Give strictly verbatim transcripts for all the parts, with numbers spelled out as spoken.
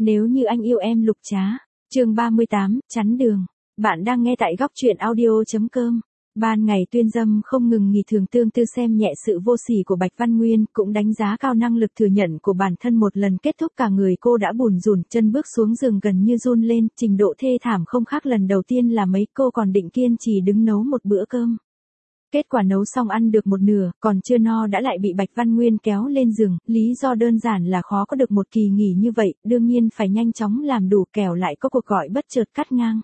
Nếu như anh yêu em Lục Trá. Chương ba mươi tám, chắn đường. Bạn đang nghe tại góc truyện audio chấm com. Ban ngày tuyên dâm không ngừng nghỉ, Thường Tương Tư xem nhẹ sự vô sỉ của Bạch Văn Nguyên, cũng đánh giá cao năng lực thừa nhận của bản thân. Một lần kết thúc cả người cô đã bủn rủn, chân bước xuống giường gần như run lên, trình độ thê thảm không khác lần đầu tiên là mấy. Cô còn định kiên trì đứng nấu một bữa cơm. Kết quả nấu xong ăn được một nửa, còn chưa no đã lại bị Bạch Văn Nguyên kéo lên giường, lý do đơn giản là khó có được một kỳ nghỉ như vậy, đương nhiên phải nhanh chóng làm đủ, kẻo lại có cuộc gọi bất chợt cắt ngang.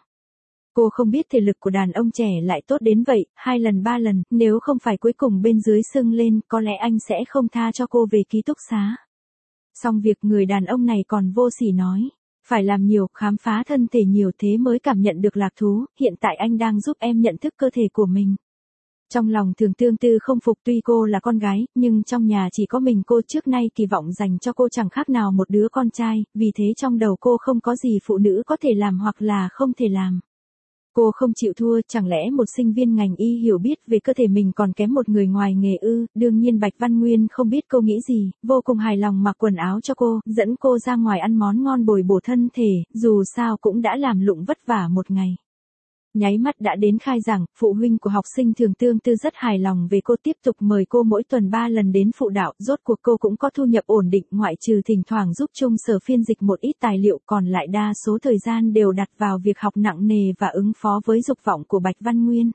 Cô không biết thể lực của đàn ông trẻ lại tốt đến vậy, hai lần ba lần, nếu không phải cuối cùng bên dưới sưng lên, có lẽ anh sẽ không tha cho cô về ký túc xá. Xong việc, người đàn ông này còn vô sỉ nói, phải làm nhiều, khám phá thân thể nhiều, thế mới cảm nhận được lạc thú, hiện tại anh đang giúp em nhận thức cơ thể của mình. Trong lòng Thường Tương Tư không phục, tuy cô là con gái, nhưng trong nhà chỉ có mình cô, trước nay kỳ vọng dành cho cô chẳng khác nào một đứa con trai, vì thế trong đầu cô không có gì phụ nữ có thể làm hoặc là không thể làm. Cô không chịu thua, chẳng lẽ một sinh viên ngành y hiểu biết về cơ thể mình còn kém một người ngoài nghề ư? Đương nhiên Bạch Văn Nguyên không biết cô nghĩ gì, vô cùng hài lòng mặc quần áo cho cô, dẫn cô ra ngoài ăn món ngon bồi bổ thân thể, dù sao cũng đã làm lụng vất vả một ngày. Nháy mắt đã đến khai giảng, phụ huynh của học sinh Thường Tương Tư rất hài lòng về cô, tiếp tục mời cô mỗi tuần ba lần đến phụ đạo, rốt cuộc cô cũng có thu nhập ổn định, ngoại trừ thỉnh thoảng giúp Trung Sở phiên dịch một ít tài liệu, còn lại đa số thời gian đều đặt vào việc học nặng nề và ứng phó với dục vọng của Bạch Văn Nguyên.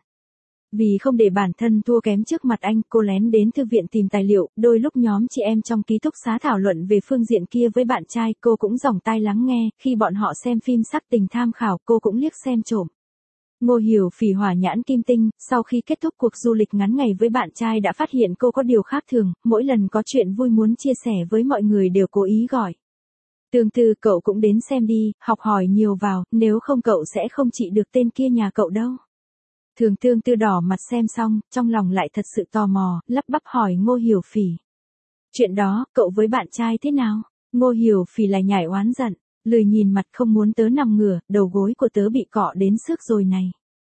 Vì không để bản thân thua kém trước mặt anh, cô lén đến thư viện tìm tài liệu, đôi lúc nhóm chị em trong ký túc xá thảo luận về phương diện kia với bạn trai, cô cũng dòng tai lắng nghe, khi bọn họ xem phim sắc tình tham khảo, cô cũng liếc xem trộm. Ngô Hiểu Phỉ hỏa nhãn kim tinh, sau khi kết thúc cuộc du lịch ngắn ngày với bạn trai đã phát hiện cô có điều khác thường, mỗi lần có chuyện vui muốn chia sẻ với mọi người đều cố ý gọi. Tương Tư, cậu cũng đến xem đi, học hỏi nhiều vào, nếu không cậu sẽ không trị được tên kia nhà cậu đâu. Thường Tương Tư đỏ mặt xem xong, trong lòng lại thật sự tò mò, lắp bắp hỏi Ngô Hiểu Phỉ. Chuyện đó, cậu với bạn trai thế nào? Ngô Hiểu Phỉ lại nhảy oán giận. Lười nhìn mặt, không muốn tớ nằm ngửa, đầu gối của tớ bị cọ đến xước rồi này.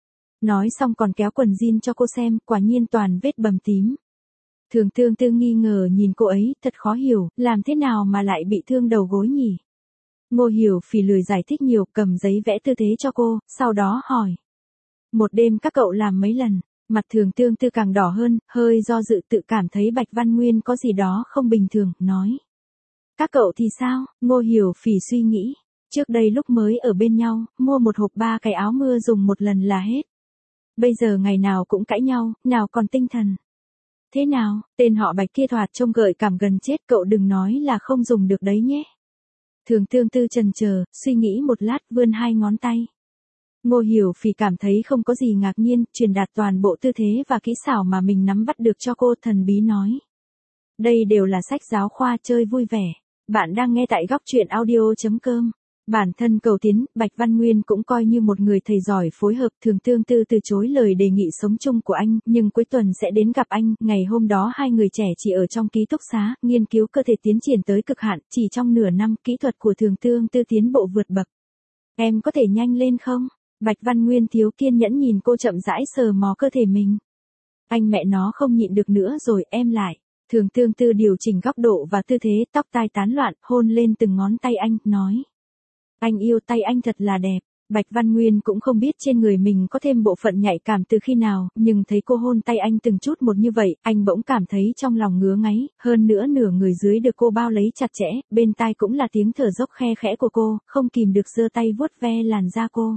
Nói xong còn kéo quần jean cho cô xem, quả nhiên toàn vết bầm tím. Thường Tương Tư nghi ngờ nhìn cô ấy, thật khó hiểu, làm thế nào mà lại bị thương đầu gối nhỉ? Ngô Hiểu Phỉ lười giải thích nhiều, cầm giấy vẽ tư thế cho cô, sau đó hỏi. Một đêm các cậu làm mấy lần? Mặt Thường Tương Tư càng đỏ hơn, hơi do dự, tự cảm thấy Bạch Văn Nguyên có gì đó không bình thường, nói. Các cậu thì sao? Ngô Hiểu Phỉ suy nghĩ. Trước đây lúc mới ở bên nhau, mua một hộp ba cái áo mưa dùng một lần là hết. Bây giờ ngày nào cũng cãi nhau, nào còn tinh thần. Thế nào, tên họ Bạch kia thoạt trông gợi cảm gần chết, cậu đừng nói là không dùng được đấy nhé. Thường Tương Tư chần chờ, suy nghĩ một lát, vươn hai ngón tay. Ngô Hiểu Phỉ cảm thấy không có gì ngạc nhiên, truyền đạt toàn bộ tư thế và kỹ xảo mà mình nắm bắt được cho cô, thần bí nói. Đây đều là sách giáo khoa, chơi vui vẻ. Bạn đang nghe tại góc truyện audio chấm com. Bản thân cầu tiến, Bạch Văn Nguyên cũng coi như một người thầy giỏi phối hợp. Thường Tương Tư từ chối lời đề nghị sống chung của anh, nhưng cuối tuần sẽ đến gặp anh. Ngày hôm đó hai người trẻ chỉ ở trong ký túc xá, nghiên cứu cơ thể tiến triển tới cực hạn, chỉ trong nửa năm, kỹ thuật của Thường Tương Tư tiến bộ vượt bậc. Em có thể nhanh lên không? Bạch Văn Nguyên thiếu kiên nhẫn nhìn cô chậm rãi sờ mò cơ thể mình. Anh mẹ nó không nhịn được nữa rồi, em lại. Thường Tương Tư điều chỉnh góc độ và tư thế, tóc tai tán loạn, hôn lên từng ngón tay anh, nói. Anh yêu tay anh thật là đẹp. Bạch Văn Nguyên cũng không biết trên người mình có thêm bộ phận nhạy cảm từ khi nào, nhưng thấy cô hôn tay anh từng chút một như vậy, anh bỗng cảm thấy trong lòng ngứa ngáy, hơn nữa nửa người dưới được cô bao lấy chặt chẽ, bên tai cũng là tiếng thở dốc khe khẽ của cô, không kìm được giơ tay vuốt ve làn da cô.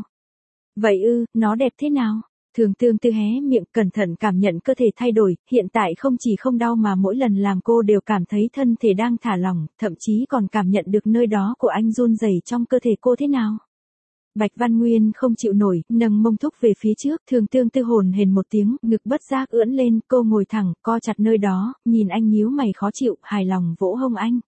Vậy ư, nó đẹp thế nào? Thường Tương Tư hé miệng, cẩn thận cảm nhận cơ thể thay đổi, hiện tại không chỉ không đau mà mỗi lần làm cô đều cảm thấy thân thể đang thả lỏng, thậm chí còn cảm nhận được nơi đó của anh run rẩy trong cơ thể cô thế nào. Bạch Văn Nguyên không chịu nổi, nâng mông thúc về phía trước, Thường Tương Tư hồn hển một tiếng, ngực bất giác ưỡn lên, cô ngồi thẳng, co chặt nơi đó, nhìn anh nhíu mày khó chịu, hài lòng vỗ hông anh.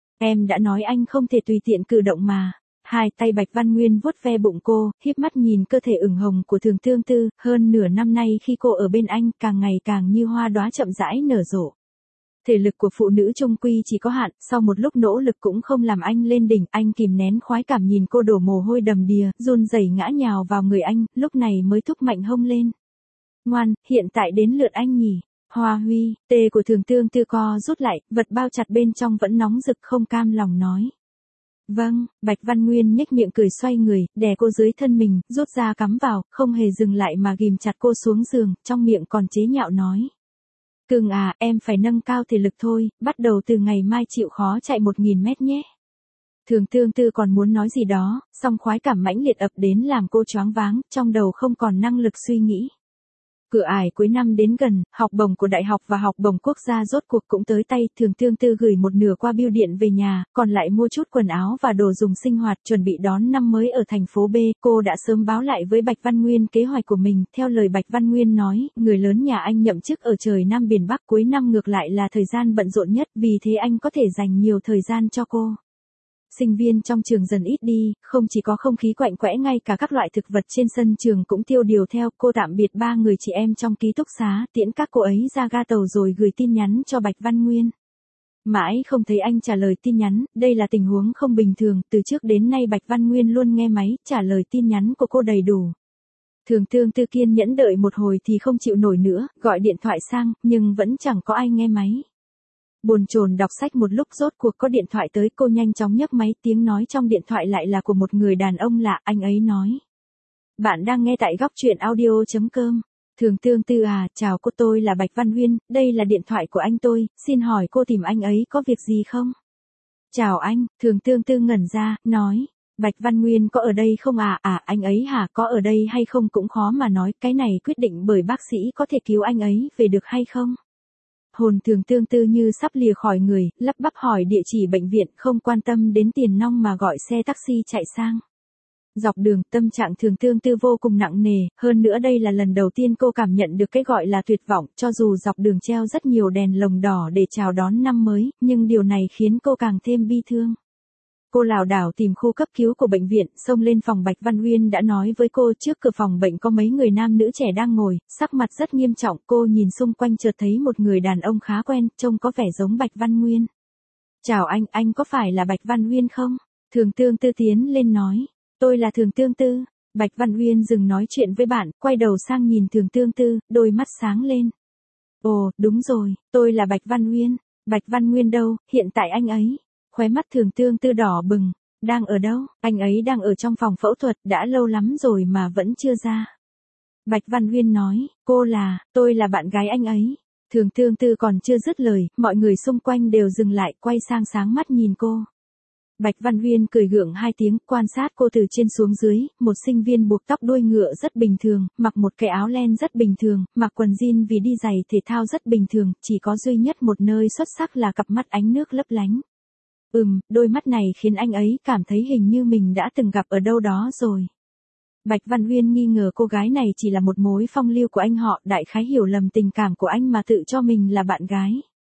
Em đã nói anh không thể tùy tiện cử động mà. Hai tay Bạch Văn Nguyên vuốt ve bụng cô, híp mắt nhìn cơ thể ửng hồng của Thường Tương Tư, hơn nửa năm nay khi cô ở bên anh, càng ngày càng như hoa đóa chậm rãi nở rộ. Thể lực của phụ nữ chung quy chỉ có hạn, sau một lúc nỗ lực cũng không làm anh lên đỉnh, anh kìm nén khoái cảm nhìn cô đổ mồ hôi đầm đìa, run rẩy ngã nhào vào người anh, lúc này mới thúc mạnh hông lên. Ngoan, hiện tại đến lượt anh nhỉ. Hoa Huy, tê của Thường Tương Tư co rút lại, vật bao chặt bên trong vẫn nóng rực, không cam lòng nói. Vâng, Bạch Văn Nguyên nhếch miệng cười xoay người, đè cô dưới thân mình, rút ra cắm vào, không hề dừng lại mà ghim chặt cô xuống giường, trong miệng còn chế nhạo nói. Cưng à, em phải nâng cao thể lực thôi, bắt đầu từ ngày mai chịu khó chạy một nghìn mét nhé. Thường Tương Tư còn muốn nói gì đó, song khoái cảm mãnh liệt ập đến làm cô choáng váng, trong đầu không còn năng lực suy nghĩ. Cửa ải cuối năm đến gần, học bổng của đại học và học bổng quốc gia rốt cuộc cũng tới tay, Thường Tương Tư gửi một nửa qua bưu điện về nhà, còn lại mua chút quần áo và đồ dùng sinh hoạt chuẩn bị đón năm mới ở thành phố B. Cô đã sớm báo lại với Bạch Văn Nguyên kế hoạch của mình, theo lời Bạch Văn Nguyên nói, người lớn nhà anh nhậm chức ở trời Nam biển Bắc, cuối năm ngược lại là thời gian bận rộn nhất, vì thế anh có thể dành nhiều thời gian cho cô. Sinh viên trong trường dần ít đi, không chỉ có không khí quạnh quẽ, ngay cả các loại thực vật trên sân trường cũng tiêu điều theo. Cô tạm biệt ba người chị em trong ký túc xá, tiễn các cô ấy ra ga tàu rồi gửi tin nhắn cho Bạch Văn Nguyên. Mãi không thấy anh trả lời tin nhắn, đây là tình huống không bình thường, từ trước đến nay Bạch Văn Nguyên luôn nghe máy, trả lời tin nhắn của cô đầy đủ. Thường Tương Tư kiên nhẫn đợi một hồi thì không chịu nổi nữa, gọi điện thoại sang, nhưng vẫn chẳng có ai nghe máy. Bồn chồn đọc sách một lúc rốt cuộc có điện thoại tới, cô nhanh chóng nhấc máy, tiếng nói trong điện thoại lại là của một người đàn ông lạ, anh ấy nói. Bạn đang nghe tại góc truyện audio chấm com. Thường Tương Tư à, chào cô, tôi là Bạch Văn Nguyên, đây là điện thoại của anh tôi, xin hỏi cô tìm anh ấy có việc gì không? Chào anh, Thường Tương Tư ngẩn ra, nói. Bạch Văn Nguyên có ở đây không à? À, anh ấy hả, có ở đây hay không cũng khó mà nói, cái này quyết định bởi bác sĩ có thể cứu anh ấy về được hay không? Hồn Thường Tương Tư như sắp lìa khỏi người, lắp bắp hỏi địa chỉ bệnh viện, không quan tâm đến tiền nong mà gọi xe taxi chạy sang. Dọc đường, tâm trạng Thường Tương Tư vô cùng nặng nề, hơn nữa đây là lần đầu tiên cô cảm nhận được cái gọi là tuyệt vọng, cho dù dọc đường treo rất nhiều đèn lồng đỏ để chào đón năm mới, nhưng điều này khiến cô càng thêm bi thương. Cô lảo đảo tìm khu cấp cứu của bệnh viện, xông lên phòng. Bạch Văn Nguyên đã nói với cô trước cửa phòng bệnh có mấy người nam nữ trẻ đang ngồi, sắc mặt rất nghiêm trọng. Cô nhìn xung quanh chợt thấy một người đàn ông khá quen, trông có vẻ giống Bạch Văn Nguyên. Chào anh, anh có phải là Bạch Văn Nguyên không? Thường Tương Tư tiến lên nói. Tôi là Thường Tương Tư. Bạch Văn Nguyên dừng nói chuyện với bạn, quay đầu sang nhìn Thường Tương Tư, đôi mắt sáng lên. Ồ, đúng rồi, tôi là Bạch Văn Nguyên. Bạch Văn Nguyên đâu, hiện tại anh ấy. Khóe mắt Thường Tương Tư đỏ bừng, đang ở đâu? Anh ấy đang ở trong phòng phẫu thuật, đã lâu lắm rồi mà vẫn chưa ra. Bạch Văn Nguyên nói, cô là, tôi là bạn gái anh ấy. Thường Tương Tư còn chưa dứt lời, mọi người xung quanh đều dừng lại, quay sang sáng mắt nhìn cô. Bạch Văn Nguyên cười gượng hai tiếng, quan sát cô từ trên xuống dưới, một sinh viên buộc tóc đuôi ngựa rất bình thường, mặc một cái áo len rất bình thường, mặc quần jean vì đi giày thể thao rất bình thường, chỉ có duy nhất một nơi xuất sắc là cặp mắt ánh nước lấp lánh. Ừm, đôi mắt này khiến anh ấy cảm thấy hình như mình đã từng gặp ở đâu đó rồi. Bạch Văn Nguyên nghi ngờ cô gái này chỉ là một mối phong lưu của anh họ, đại khái hiểu lầm tình cảm của anh mà tự cho mình là bạn gái.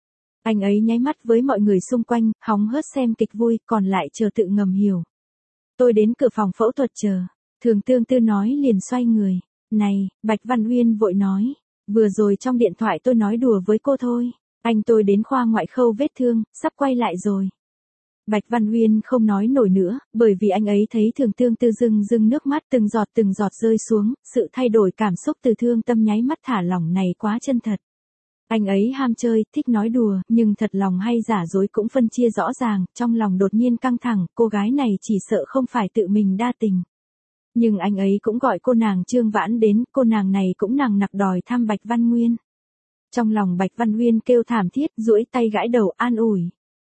Anh ấy nháy mắt với mọi người xung quanh, hóng hớt xem kịch vui, còn lại chờ tự ngầm hiểu. Tôi đến cửa phòng phẫu thuật chờ. Thường Tương Tư nói liền xoay người. Này, Bạch Văn Nguyên vội nói. Vừa rồi trong điện thoại tôi nói đùa với cô thôi. Anh tôi đến khoa ngoại khâu vết thương, sắp quay lại rồi. Bạch Văn Nguyên không nói nổi nữa, bởi vì anh ấy thấy Thường Tương Tư rưng rưng nước mắt từng giọt từng giọt rơi xuống, sự thay đổi cảm xúc từ thương tâm nháy mắt thả lỏng này quá chân thật. Anh ấy ham chơi, thích nói đùa, nhưng thật lòng hay giả dối cũng phân chia rõ ràng, trong lòng đột nhiên căng thẳng, cô gái này chỉ sợ không phải tự mình đa tình. Nhưng anh ấy cũng gọi cô nàng Trương Vãn đến, cô nàng này cũng nằng nặc đòi thăm Bạch Văn Nguyên. Trong lòng Bạch Văn Nguyên kêu thảm thiết, duỗi tay gãi đầu an ủi.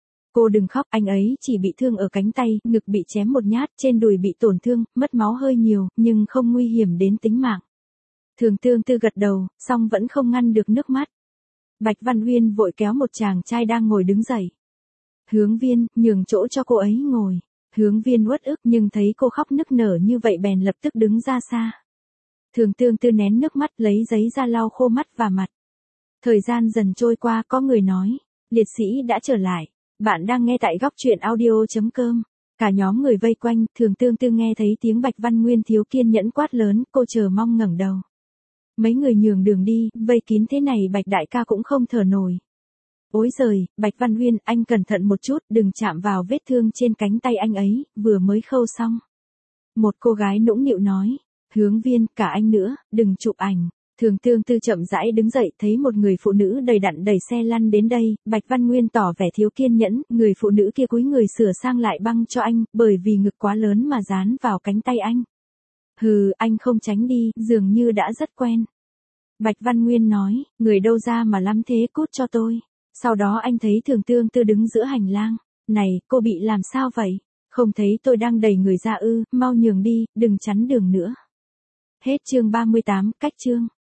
Cô đừng khóc, anh ấy chỉ bị thương ở cánh tay, ngực bị chém một nhát, trên đùi bị tổn thương, mất máu hơi nhiều, nhưng không nguy hiểm đến tính mạng. Thường Tương Tư gật đầu, song vẫn không ngăn được nước mắt. Bạch Văn Nguyên vội kéo một chàng trai đang ngồi đứng dậy. Hướng Viên, nhường chỗ cho cô ấy ngồi. Hướng Viên uất ức nhưng thấy cô khóc nức nở như vậy bèn lập tức đứng ra xa. Thường Tương Tư nén nước mắt lấy giấy ra lau khô mắt và mặt. Thời gian dần trôi qua, có người nói, liệt sĩ đã trở lại. Bạn đang nghe tại góc truyện audio chấm com. Cả nhóm người vây quanh, Thường Tương Tư nghe thấy tiếng Bạch Văn Nguyên thiếu kiên nhẫn quát lớn, cô chờ mong ngẩng đầu. Mấy người nhường đường đi, vây kín thế này Bạch đại ca cũng không thở nổi. Ối giời, Bạch Văn Nguyên, anh cẩn thận một chút, đừng chạm vào vết thương trên cánh tay anh ấy, vừa mới khâu xong. Một cô gái nũng nịu nói, Hướng Viên, cả anh nữa, đừng chụp ảnh. Thường Tương Tư chậm rãi đứng dậy, thấy một người phụ nữ đầy đặn đẩy xe lăn đến đây, Bạch Văn Nguyên tỏ vẻ thiếu kiên nhẫn, người phụ nữ kia cúi người sửa sang lại băng cho anh, bởi vì ngực quá lớn mà dán vào cánh tay anh. Hừ, anh không tránh đi, dường như đã rất quen. Bạch Văn Nguyên nói, người đâu ra mà lắm thế, cút cho tôi. Sau đó anh thấy Thường Tương Tư đứng giữa hành lang. Này, cô bị làm sao vậy? Không thấy tôi đang đẩy người ra ư, mau nhường đi, đừng chắn đường nữa. Hết chương ba mươi tám, cách chương.